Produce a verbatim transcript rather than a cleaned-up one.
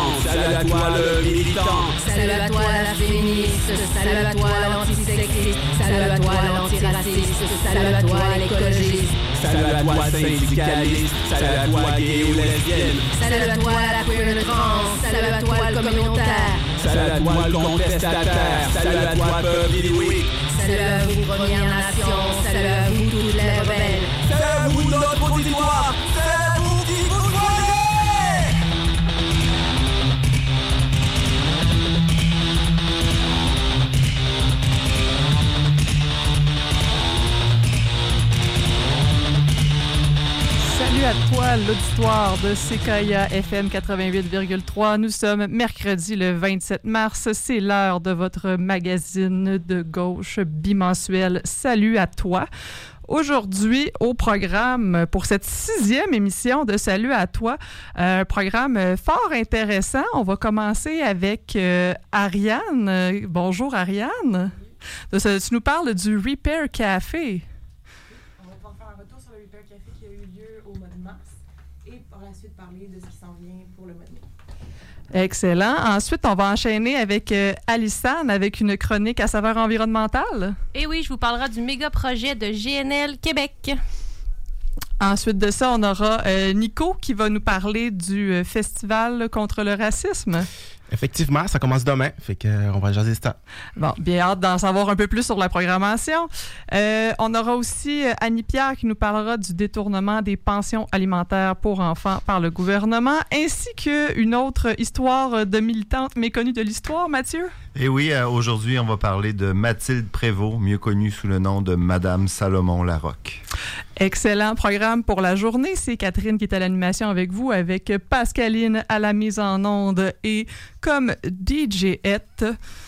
salut à toi le militant, salut à toi la féministe, salut à toi l'antisexiste, salut à toi l'antiraciste, salut à toi l'écologiste, salut à toi syndicaliste, salut à toi gay ou lesbienne, salut à toi la queer le trans, salut à toi le communautaire, salut à toi le contestataire, salut à toi peuple inuit, salut à vous Première Nation, salut à vous toutes les rebelles, salut à vous notre auditoire, salut à vous qui vous croyez. Salut à toi, l'auditoire de C K I A F M quatre-vingt-huit virgule trois. Nous sommes mercredi le vingt-sept mars. C'est l'heure de votre magazine de gauche bimensuel. Salut à toi. Aujourd'hui, au programme, pour cette sixième émission de Salut à toi, un programme fort intéressant. On va commencer avec euh, Ariane. Bonjour Ariane. Tu nous parles du Repair Café. Parler de ce qui s'en vient pour le mois de mai. Excellent. Ensuite, on va enchaîner avec euh, Alissane avec une chronique à saveur environnementale. Et oui, je vous parlerai du méga projet de G N L Québec. Ensuite de ça, on aura euh, Nico qui va nous parler du euh, festival contre le racisme. Effectivement, ça commence demain, fait que euh, on va jaser ça. Bon, bien hâte d'en savoir un peu plus sur la programmation. Euh, on aura aussi euh, Annie-Pierre qui nous parlera du détournement des pensions alimentaires pour enfants par le gouvernement, ainsi qu'une autre histoire de militante méconnue de l'histoire, Mathieu. Et oui, euh, aujourd'hui, on va parler de Mathilde Prévost, mieux connue sous le nom de Madame Salomon Larocque. Excellent programme pour la journée. C'est Catherine qui est à l'animation avec vous, avec Pascaline à la mise en onde et comme D J-ette.